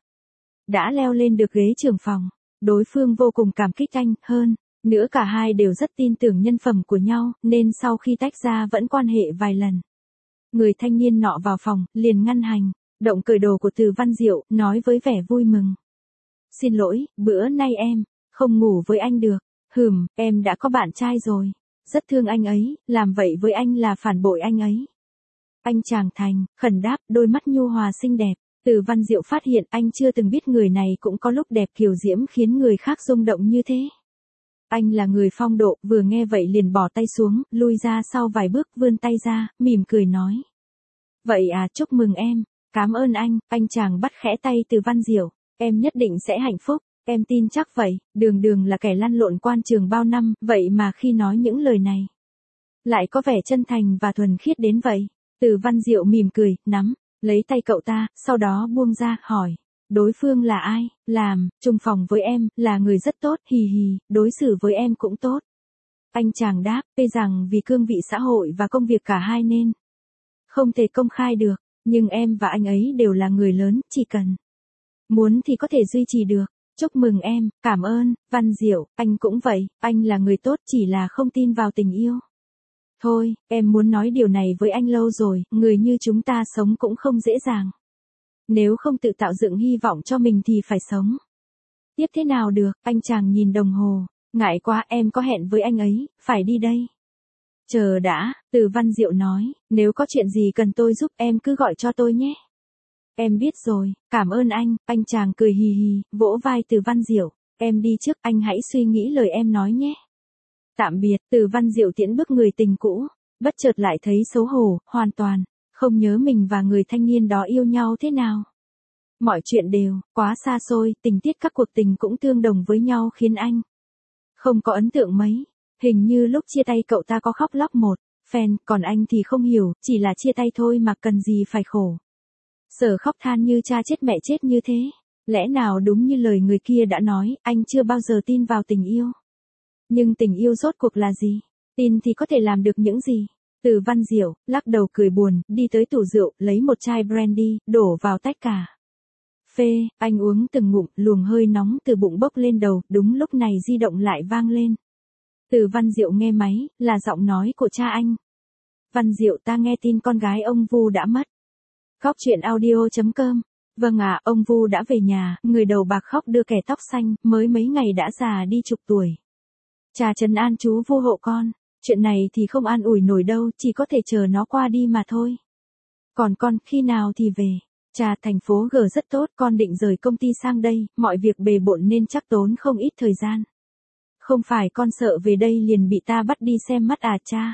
đã leo lên được ghế trưởng phòng. Đối phương vô cùng cảm kích anh, hơn nữa cả hai đều rất tin tưởng nhân phẩm của nhau, nên sau khi tách ra vẫn quan hệ vài lần. Người thanh niên nọ vào phòng, liền ngăn hành động cởi đồ của Từ Văn Diệu, nói với vẻ vui mừng. Xin lỗi, bữa nay em không ngủ với anh được. Hừm, em đã có bạn trai rồi. Rất thương anh ấy, làm vậy với anh là phản bội anh ấy. Anh chàng thành khẩn đáp, đôi mắt nhu hòa xinh đẹp. Từ Văn Diệu phát hiện anh chưa từng biết người này cũng có lúc đẹp kiều diễm khiến người khác rung động như thế. Anh là người phong độ, vừa nghe vậy liền bỏ tay xuống, lui ra sau vài bước, vươn tay ra, mỉm cười nói. Vậy à, chúc mừng em. Cảm ơn anh. Anh chàng bắt khẽ tay Từ Văn Diệu. Em nhất định sẽ hạnh phúc. Em tin chắc vậy. Đường Đường là kẻ lăn lộn quan trường bao năm, vậy mà khi nói những lời này lại có vẻ chân thành và thuần khiết đến vậy. Từ Văn Diệu mỉm cười, nắm lấy tay cậu ta, sau đó buông ra, hỏi. Đối phương là ai? Làm chung phòng với em, là người rất tốt, hì hì, đối xử với em cũng tốt. Anh chàng đáp, tuy rằng vì cương vị xã hội và công việc cả hai nên không thể công khai được, nhưng em và anh ấy đều là người lớn, chỉ cần muốn thì có thể duy trì được. Chúc mừng em. Cảm ơn, Văn Diệu. Anh cũng vậy, anh là người tốt, chỉ là không tin vào tình yêu. Thôi, em muốn nói điều này với anh lâu rồi, người như chúng ta sống cũng không dễ dàng. Nếu không tự tạo dựng hy vọng cho mình thì phải sống tiếp thế nào được. Anh chàng nhìn đồng hồ. Ngại quá, em có hẹn với anh ấy, phải đi đây. Chờ đã, Từ Văn Diệu nói, nếu có chuyện gì cần tôi giúp em cứ gọi cho tôi nhé. Em biết rồi, cảm ơn anh. Anh chàng cười hì hì, vỗ vai Từ Văn Diệu. Em đi trước, anh hãy suy nghĩ lời em nói nhé. Tạm biệt. Từ Văn Diệu tiễn bước người tình cũ, bất chợt lại thấy xấu hổ, hoàn toàn không nhớ mình và người thanh niên đó yêu nhau thế nào. Mọi chuyện đều quá xa xôi, tình tiết các cuộc tình cũng tương đồng với nhau khiến anh không có ấn tượng mấy. Hình như lúc chia tay cậu ta có khóc lóc một phen, còn anh thì không hiểu, chỉ là chia tay thôi mà cần gì phải khổ sở khóc than như cha chết mẹ chết như thế. Lẽ nào đúng như lời người kia đã nói, anh chưa bao giờ tin vào tình yêu. Nhưng tình yêu rốt cuộc là gì? Tin thì có thể làm được những gì? Từ Văn Diệu lắc đầu cười buồn, đi tới tủ rượu, lấy một chai brandy, đổ vào tách cà phê. Anh uống từng ngụm, luồng hơi nóng từ bụng bốc lên đầu. Đúng lúc này di động lại vang lên. Từ Văn Diệu nghe máy, là giọng nói của cha anh. Văn Diệu, ta nghe tin con gái ông Vu đã mất. Góc chuyện audio chấm com. Vâng ạ, ông Vu đã về nhà, người đầu bạc khóc đưa kẻ tóc xanh, mới mấy ngày đã già đi chục tuổi. Cha trấn an chú Vu hộ con, chuyện này thì không an ủi nổi đâu, chỉ có thể chờ nó qua đi mà thôi. Còn con, khi nào thì về? Cha, thành phố G rất tốt, con định rời công ty sang đây, mọi việc bề bộn nên chắc tốn không ít thời gian. Không phải con sợ về đây liền bị ta bắt đi xem mắt à cha?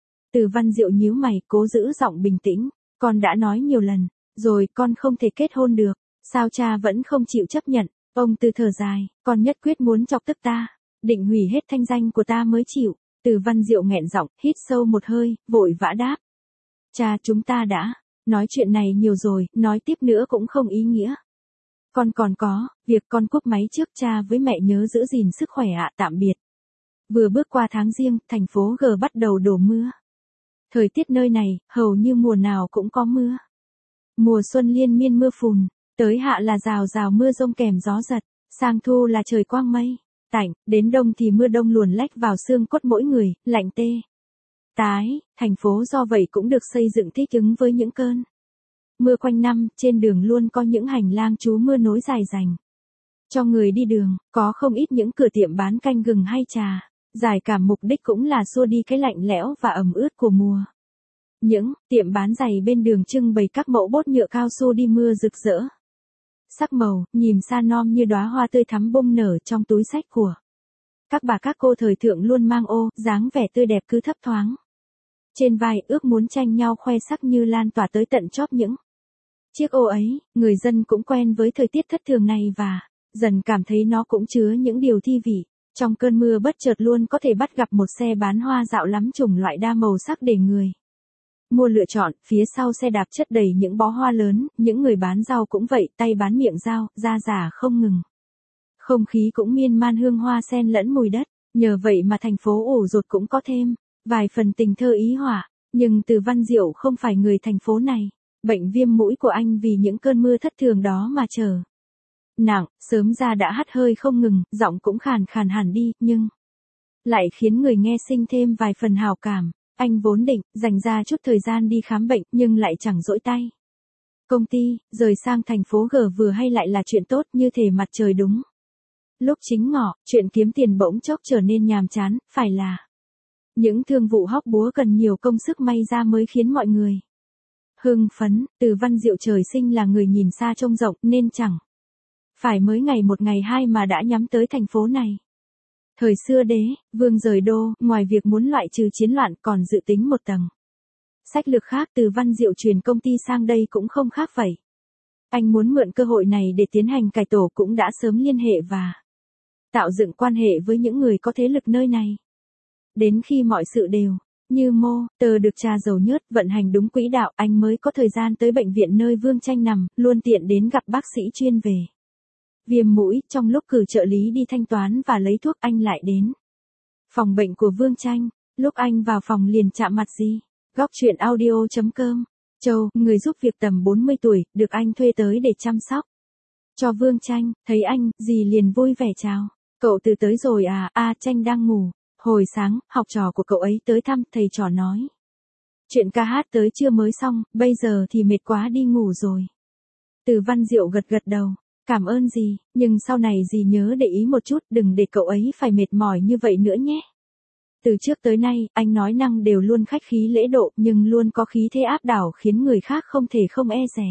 Từ Văn Diệu nhíu mày, cố giữ giọng bình tĩnh. Con đã nói nhiều lần rồi, con không thể kết hôn được. Sao cha vẫn không chịu chấp nhận? Ông Từ thở dài, con nhất quyết muốn chọc tức ta, định hủy hết thanh danh của ta mới chịu. Từ Văn Diệu nghẹn giọng, hít sâu một hơi, vội vã đáp. Cha, chúng ta đã nói chuyện này nhiều rồi, nói tiếp nữa cũng không ý nghĩa. Con còn có việc. Con cúp máy trước, cha với mẹ nhớ giữ gìn sức khỏe ạ, tạm biệt. Vừa bước qua tháng Giêng, thành phố G bắt đầu đổ mưa. Thời tiết nơi này, hầu như mùa nào cũng có mưa. Mùa xuân liên miên mưa phùn, tới hạ là rào rào mưa rông kèm gió giật, sang thu là trời quang mây tạnh, đến đông thì mưa đông luồn lách vào xương cốt mỗi người, lạnh tê tái. Thành phố do vậy cũng được xây dựng thích ứng với những cơn mưa quanh năm. Trên đường luôn có những hành lang trú mưa nối dài dành cho người đi đường, có không ít những cửa tiệm bán canh gừng hay trà. Giải cảm mục đích cũng là xua đi cái lạnh lẽo và ẩm ướt của mùa. Những tiệm bán giày bên đường trưng bày các mẫu bốt nhựa cao su đi mưa rực rỡ. Sắc màu, nhìn xa non như đóa hoa tươi thắm bung nở trong túi xách của các bà các cô thời thượng luôn mang ô, dáng vẻ tươi đẹp cứ thấp thoáng trên vai ước muốn tranh nhau khoe sắc như lan tỏa tới tận chóp những chiếc ô ấy, người dân cũng quen với thời tiết thất thường này và dần cảm thấy nó cũng chứa những điều thi vị. Trong cơn mưa bất chợt luôn có thể bắt gặp một xe bán hoa dạo lắm chủng loại đa màu sắc để người mua lựa chọn, phía sau xe đạp chất đầy những bó hoa lớn, những người bán rau cũng vậy, tay bán miệng dao, da giả không ngừng. Không khí cũng miên man hương hoa sen lẫn mùi đất, nhờ vậy mà thành phố ủ rột cũng có thêm vài phần tình thơ ý họa, nhưng Từ Văn Diệu không phải người thành phố này. Bệnh viêm mũi của anh vì những cơn mưa thất thường đó mà trở nặng, sớm ra đã hắt hơi không ngừng, giọng cũng khàn khàn hẳn đi, nhưng lại khiến người nghe sinh thêm vài phần hào cảm. Anh vốn định dành ra chút thời gian đi khám bệnh, nhưng lại chẳng dỗi tay. Công ty, rời sang thành phố G vừa hay lại là chuyện tốt, như thể mặt trời đúng lúc chính ngọ, chuyện kiếm tiền bỗng chốc trở nên nhàm chán, phải là những thương vụ hóc búa cần nhiều công sức may ra mới khiến mọi người hưng phấn. Từ Văn Diệu trời sinh là người nhìn xa trông rộng nên chẳng phải mới ngày một ngày hai mà đã nhắm tới thành phố này. Thời xưa đế, vương rời đô, ngoài việc muốn loại trừ chiến loạn còn dự tính một tầng sách lược khác. Từ Văn Diệu chuyển công ty sang đây cũng không khác vậy. Anh muốn mượn cơ hội này để tiến hành cải tổ, cũng đã sớm liên hệ và tạo dựng quan hệ với những người có thế lực nơi này. Đến khi mọi sự đều như mô tờ được trà dầu nhớt vận hành đúng quỹ đạo, anh mới có thời gian tới bệnh viện nơi Vương Tranh nằm, luôn tiện đến gặp bác sĩ chuyên về viêm mũi. Trong lúc cử trợ lý đi thanh toán và lấy thuốc, anh lại đến phòng bệnh của Vương Tranh. Lúc anh vào phòng liền chạm mặt Di. Góc chuyện audio chấm com. Châu, người giúp việc tầm bốn mươi tuổi, được anh thuê tới để chăm sóc cho Vương Tranh. Thấy anh, Dì liền vui vẻ chào. Cậu từ tới rồi à? A Tranh đang ngủ. Hồi sáng, học trò của cậu ấy tới thăm, thầy trò nói chuyện ca hát tới trưa mới xong, bây giờ thì mệt quá đi ngủ rồi. Từ Văn Diệu gật gật đầu. Cảm ơn dì, nhưng sau này dì nhớ để ý một chút, đừng để cậu ấy phải mệt mỏi như vậy nữa nhé. Từ trước tới nay, anh nói năng đều luôn khách khí lễ độ, nhưng luôn có khí thế áp đảo khiến người khác không thể không e dè.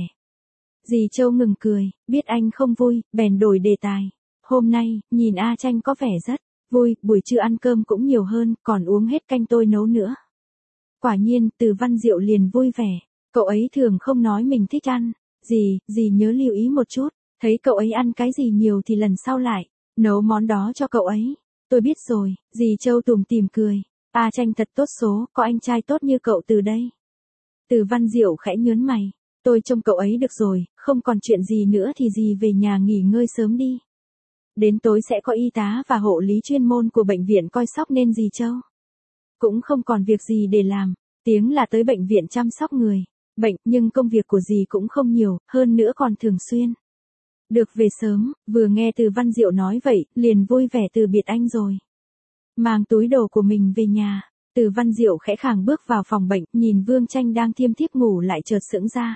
Dì Châu ngừng cười, biết anh không vui, bèn đổi đề tài. Hôm nay, nhìn A Tranh có vẻ rất vui, buổi trưa ăn cơm cũng nhiều hơn, còn uống hết canh tôi nấu nữa. Quả nhiên, Từ Văn Diệu liền vui vẻ. Cậu ấy thường không nói mình thích ăn. Dì, dì nhớ lưu ý một chút. Thấy cậu ấy ăn cái gì nhiều thì lần sau lại nấu món đó cho cậu ấy. Tôi biết rồi. Dì Châu tủm tỉm cười. A Tranh thật tốt số, có anh trai tốt như cậu từ đây. Từ Văn Diệu khẽ nhớn mày. Tôi trông cậu ấy được rồi, không còn chuyện gì nữa thì dì về nhà nghỉ ngơi sớm đi. Đến tối sẽ có y tá và hộ lý chuyên môn của bệnh viện coi sóc nên dì Châu cũng không còn việc gì để làm. Tiếng là tới bệnh viện chăm sóc người bệnh, nhưng công việc của dì cũng không nhiều, hơn nữa còn thường xuyên được về sớm. Vừa nghe Từ Văn Diệu nói vậy, liền vui vẻ từ biệt anh rồi mang túi đồ của mình về nhà. Từ Văn Diệu khẽ khàng bước vào phòng bệnh, nhìn Vương Tranh đang thiêm thiếp ngủ lại chợt sững ra.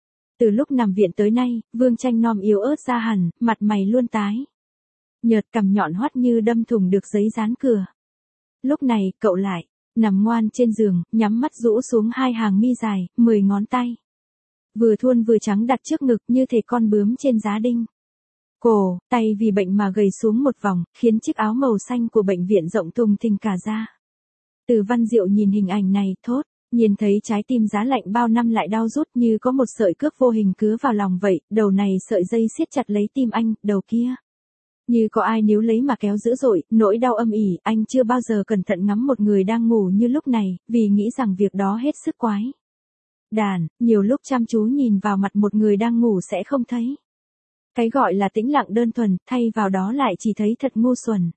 Từ lúc nằm viện tới nay, Vương Tranh nom yếu ớt ra hẳn, mặt mày luôn tái nhợt, cằm nhọn hoắt như đâm thủng được giấy dán cửa. Lúc này, cậu lại nằm ngoan trên giường, nhắm mắt rũ xuống hai hàng mi dài, mười ngón tay vừa thuôn vừa trắng đặt trước ngực như thể con bướm trên giá đinh. Cổ, tay vì bệnh mà gầy xuống một vòng, khiến chiếc áo màu xanh của bệnh viện rộng thùng thình cả ra. Từ Văn Diệu nhìn hình ảnh này, thốt nhiên thấy trái tim giá lạnh bao năm lại đau rút như có một sợi cước vô hình cứa vào lòng vậy. Đầu này sợi dây siết chặt lấy tim anh, đầu kia như có ai níu lấy mà kéo dữ dội, nỗi đau âm ỉ. Anh chưa bao giờ cẩn thận ngắm một người đang ngủ như lúc này, vì nghĩ rằng việc đó hết sức quái đản. Nhiều lúc chăm chú nhìn vào mặt một người đang ngủ sẽ không thấy cái gọi là tĩnh lặng đơn thuần, thay vào đó lại chỉ thấy thật ngu xuẩn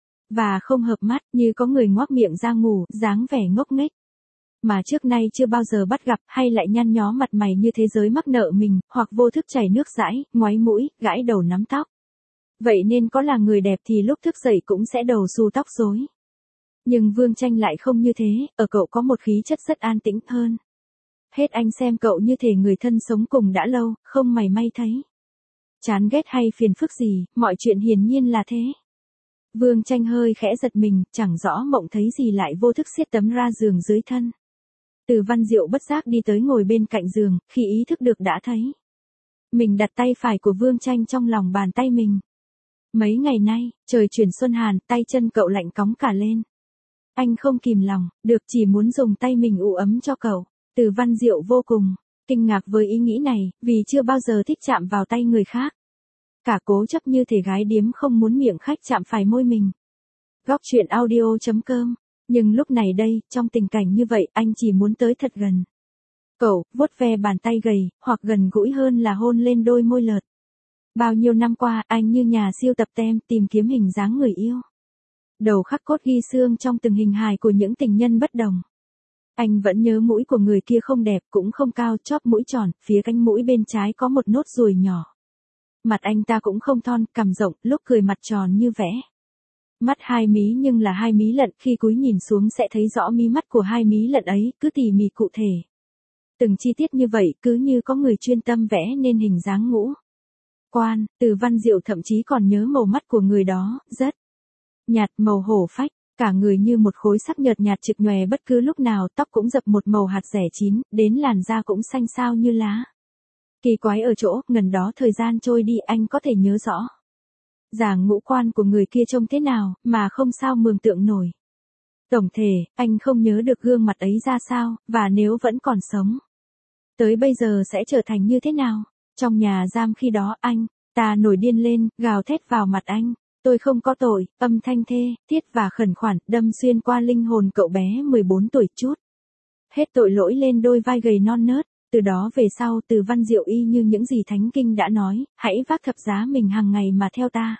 và không hợp mắt, như có người ngoác miệng ra ngủ, dáng vẻ ngốc nghếch mà trước nay chưa bao giờ bắt gặp, hay lại nhăn nhó mặt mày như thế giới mắc nợ mình, hoặc vô thức chảy nước dãi, ngoáy mũi, gãi đầu nắm tóc. Vậy nên có là người đẹp thì lúc thức dậy cũng sẽ đầu xù tóc rối. Nhưng Vương Tranh lại không như thế, ở cậu có một khí chất rất an tĩnh hơn hết. Anh xem cậu như thể người thân sống cùng đã lâu, không mảy may thấy chán ghét hay phiền phức gì, mọi chuyện hiển nhiên là thế. Vương Tranh hơi khẽ giật mình, chẳng rõ mộng thấy gì lại vô thức siết tấm ra giường dưới thân. Từ Văn Diệu bất giác đi tới ngồi bên cạnh giường, khi ý thức được đã thấy mình đặt tay phải của Vương Tranh trong lòng bàn tay mình. Mấy ngày nay, trời chuyển xuân hàn, tay chân cậu lạnh cóng cả lên. Anh không kìm lòng, được chỉ muốn dùng tay mình ủ ấm cho cậu. Từ Văn Diệu vô cùng kinh ngạc với ý nghĩ này, vì chưa bao giờ thích chạm vào tay người khác. Cả cố chấp như thể gái điếm không muốn miệng khách chạm phải môi mình. Góc chuyện audio chấm com. Nhưng lúc này đây, trong tình cảnh như vậy, anh chỉ muốn tới thật gần. Cậu, vuốt ve bàn tay gầy, hoặc gần gũi hơn là hôn lên đôi môi lợt. Bao nhiêu năm qua, anh như nhà siêu tập tem tìm kiếm hình dáng người yêu. Đầu khắc cốt ghi xương trong từng hình hài của những tình nhân bất đồng. Anh vẫn nhớ mũi của người kia không đẹp cũng không cao, chóp mũi tròn, phía cánh mũi bên trái có một nốt ruồi nhỏ. Mặt anh ta cũng không thon, cằm rộng, lúc cười mặt tròn như vẽ. Mắt hai mí nhưng là hai mí lận, khi cúi nhìn xuống sẽ thấy rõ mí mắt của hai mí lận ấy, cứ tỉ mỉ cụ thể. Từng chi tiết như vậy cứ như có người chuyên tâm vẽ nên hình dáng ngũ quan. Từ Văn Diệu thậm chí còn nhớ màu mắt của người đó, rất nhạt, màu hổ phách, cả người như một khối sắc nhợt nhạt trực nhòe bất cứ lúc nào, tóc cũng dập một màu hạt dẻ chín, đến làn da cũng xanh xao như lá. Kỳ quái ở chỗ, ngần đó thời gian trôi đi anh có thể nhớ rõ dáng ngũ quan của người kia trông thế nào, mà không sao mường tượng nổi. Tổng thể, anh không nhớ được gương mặt ấy ra sao, và nếu vẫn còn sống, tới bây giờ sẽ trở thành như thế nào. Trong nhà giam khi đó anh, ta nổi điên lên, gào thét vào mặt anh. Tôi không có tội, âm thanh thê, thiết và khẩn khoản, đâm xuyên qua linh hồn cậu bé mười bốn tuổi chút. Hết tội lỗi lên đôi vai gầy non nớt. Từ đó về sau, Từ Văn Diệu y như những gì Thánh Kinh đã nói, hãy vác thập giá mình hàng ngày mà theo ta.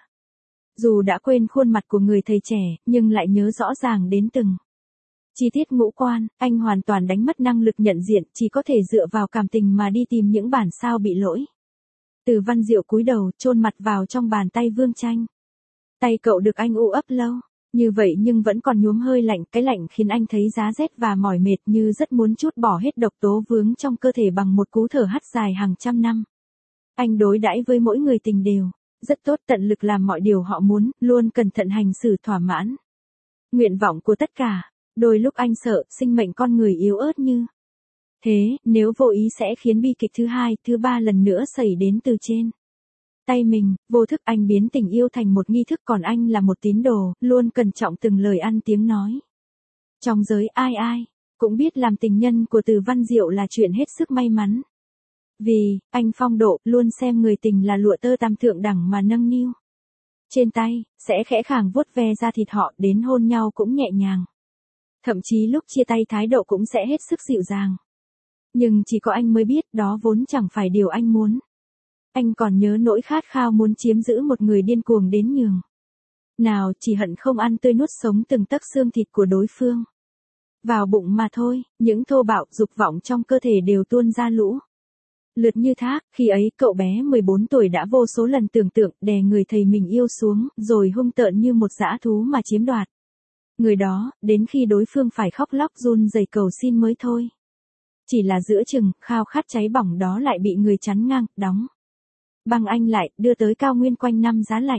Dù đã quên khuôn mặt của người thầy trẻ, nhưng lại nhớ rõ ràng đến từng chi tiết ngũ quan, anh hoàn toàn đánh mất năng lực nhận diện, chỉ có thể dựa vào cảm tình mà đi tìm những bản sao bị lỗi. Từ Văn Diệu cúi đầu, chôn mặt vào trong bàn tay Vương Tranh. Tay cậu được anh u ấp lâu, như vậy nhưng vẫn còn nhuốm hơi lạnh, cái lạnh khiến anh thấy giá rét và mỏi mệt, như rất muốn trút bỏ hết độc tố vướng trong cơ thể bằng một cú thở hắt dài hàng trăm năm. Anh đối đãi với mỗi người tình đều, rất tốt, tận lực làm mọi điều họ muốn, luôn cẩn thận hành xử thỏa mãn nguyện vọng của tất cả. Đôi lúc anh sợ, sinh mệnh con người yếu ớt như thế, nếu vô ý sẽ khiến bi kịch thứ hai, thứ ba lần nữa xảy đến từ trên tay mình. Vô thức anh biến tình yêu thành một nghi thức, còn anh là một tín đồ, luôn cẩn trọng từng lời ăn tiếng nói. Trong giới ai ai cũng biết làm tình nhân của Từ Văn Diệu là chuyện hết sức may mắn. Vì, anh phong độ, luôn xem người tình là lụa tơ tằm thượng đẳng mà nâng niu. Trên tay, sẽ khẽ khàng vuốt ve da thịt họ, đến hôn nhau cũng nhẹ nhàng. Thậm chí lúc chia tay thái độ cũng sẽ hết sức dịu dàng. Nhưng chỉ có anh mới biết, đó vốn chẳng phải điều anh muốn. Anh còn nhớ nỗi khát khao muốn chiếm giữ một người điên cuồng đến nhường nào, chỉ hận không ăn tươi nuốt sống từng tấc xương thịt của đối phương vào bụng mà thôi. Những thô bạo, dục vọng trong cơ thể đều tuôn ra lũ lượt như thác. Khi ấy cậu bé mười bốn tuổi đã vô số lần tưởng tượng đè người thầy mình yêu xuống, rồi hung tợn như một dã thú mà chiếm đoạt người đó, đến khi đối phương phải khóc lóc run rẩy cầu xin mới thôi. Chỉ là giữa chừng, khao khát cháy bỏng đó lại bị người chắn ngang, đóng băng anh lại, đưa tới cao nguyên quanh năm giá lạnh.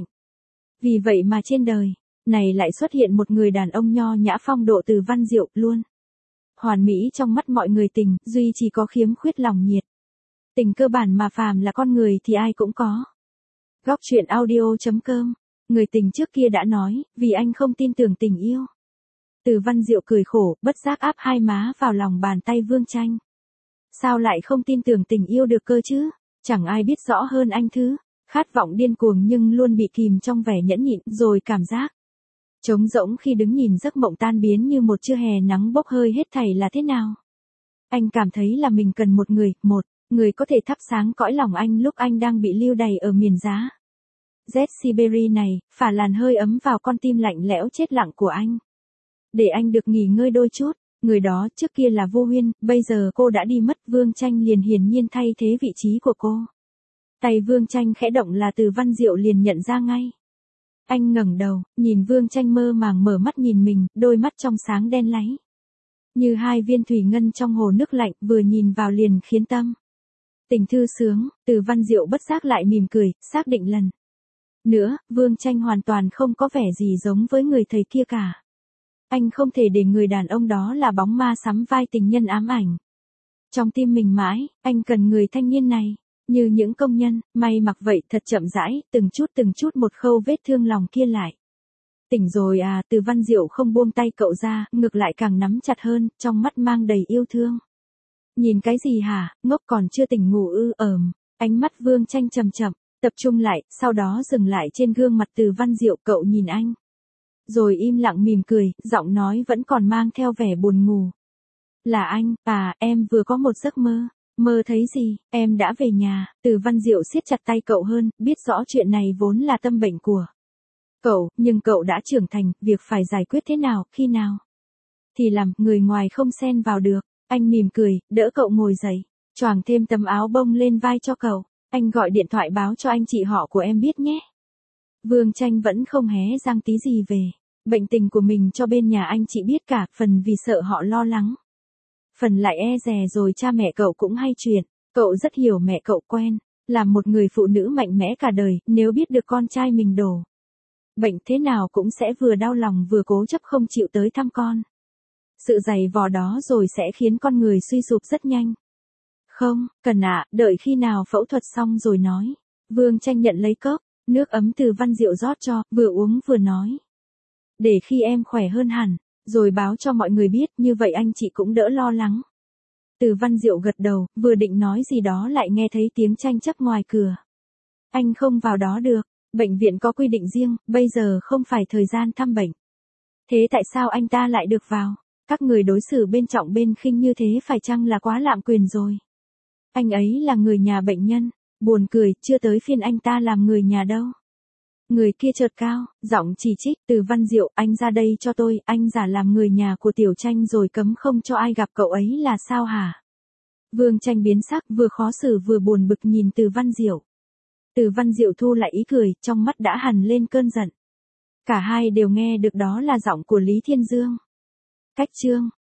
Vì vậy mà trên đời này lại xuất hiện một người đàn ông nho nhã phong độ Từ Văn Diệu, luôn hoàn mỹ trong mắt mọi người tình, duy chỉ có khiếm khuyết lòng nhiệt tình cơ bản mà phàm là con người thì ai cũng có. Góc chuyện audio chấm com. Người tình trước kia đã nói, vì anh không tin tưởng tình yêu. Từ Văn Diệu cười khổ, bất giác áp hai má vào lòng bàn tay Vương Tranh. Sao lại không tin tưởng tình yêu được cơ chứ? Chẳng ai biết rõ hơn anh thứ khát vọng điên cuồng nhưng luôn bị kìm trong vẻ nhẫn nhịn, rồi cảm giác trống rỗng khi đứng nhìn giấc mộng tan biến như một trưa hè nắng bốc hơi hết thảy là thế nào. Anh cảm thấy là mình cần một người, một người có thể thắp sáng cõi lòng anh lúc anh đang bị lưu đày ở miền giá rét Siberia này, phả làn hơi ấm vào con tim lạnh lẽo chết lặng của anh. Để anh được nghỉ ngơi đôi chút. Người đó trước kia là Vô Huyên, bây giờ cô đã đi mất. Vương Tranh liền hiển nhiên thay thế vị trí của cô. Tay Vương Tranh khẽ động là Từ Văn Diệu liền nhận ra ngay. Anh ngẩng đầu, nhìn Vương Tranh mơ màng mở mắt nhìn mình, đôi mắt trong sáng đen láy như hai viên thủy ngân trong hồ nước lạnh, vừa nhìn vào liền khiến tâm tình thư sướng. Từ Văn Diệu bất giác lại mỉm cười, xác định lần nữa, Vương Tranh hoàn toàn không có vẻ gì giống với người thầy kia cả. Anh không thể để người đàn ông đó là bóng ma sắm vai tình nhân ám ảnh trong tim mình mãi. Anh cần người thanh niên này, như những công nhân may mặc vậy, thật chậm rãi, từng chút từng chút một khâu vết thương lòng kia lại. Tỉnh rồi à, Từ Văn Diệu không buông tay cậu ra, ngược lại càng nắm chặt hơn, trong mắt mang đầy yêu thương. Nhìn cái gì hả, ngốc còn chưa tỉnh ngủ ư, ờm, ánh mắt Vương Tranh chậm chậm, tập trung lại, sau đó dừng lại trên gương mặt Từ Văn Diệu, cậu nhìn anh. Rồi im lặng mỉm cười, giọng nói vẫn còn mang theo vẻ buồn ngủ. Là anh, à, em vừa có một giấc mơ. Mơ thấy gì, em đã về nhà. Từ Văn Diệu siết chặt tay cậu hơn, biết rõ chuyện này vốn là tâm bệnh của cậu, nhưng cậu đã trưởng thành, việc phải giải quyết thế nào, khi nào thì làm, người ngoài không xen vào được. Anh mỉm cười, đỡ cậu ngồi dậy, choàng thêm tấm áo bông lên vai cho cậu. Anh gọi điện thoại báo cho anh chị họ của em biết nhé. Vương Tranh vẫn không hé răng tí gì về bệnh tình của mình cho bên nhà anh chị biết cả, phần vì sợ họ lo lắng, phần lại e dè rồi cha mẹ cậu cũng hay chuyện. Cậu rất hiểu mẹ cậu, quen làm một người phụ nữ mạnh mẽ cả đời, nếu biết được con trai mình đổ bệnh thế nào cũng sẽ vừa đau lòng vừa cố chấp không chịu tới thăm con. Sự dày vò đó rồi sẽ khiến con người suy sụp rất nhanh. Không, cần ạ, đợi khi nào phẫu thuật xong rồi nói. Vương Tranh nhận lấy cốc nước ấm Từ Văn Diệu rót cho, vừa uống vừa nói. Để khi em khỏe hơn hẳn, rồi báo cho mọi người biết, như vậy anh chị cũng đỡ lo lắng. Từ Văn Diệu gật đầu, vừa định nói gì đó lại nghe thấy tiếng tranh chấp ngoài cửa. Anh không vào đó được, bệnh viện có quy định riêng, bây giờ không phải thời gian thăm bệnh. Thế tại sao anh ta lại được vào? Các người đối xử bên trọng bên khinh như thế phải chăng là quá lạm quyền rồi? Anh ấy là người nhà bệnh nhân. Buồn cười, chưa tới phiên anh ta làm người nhà đâu. Người kia chợt cao, giọng chỉ trích. Từ Văn Diệu, anh ra đây cho tôi, anh giả làm người nhà của Tiểu Tranh rồi cấm không cho ai gặp cậu ấy là sao hả? Vương Tranh biến sắc, vừa khó xử vừa buồn bực nhìn Từ Văn Diệu. Từ Văn Diệu thu lại ý cười, trong mắt đã hằn lên cơn giận. Cả hai đều nghe được đó là giọng của Lý Thiên Dương. Cách chương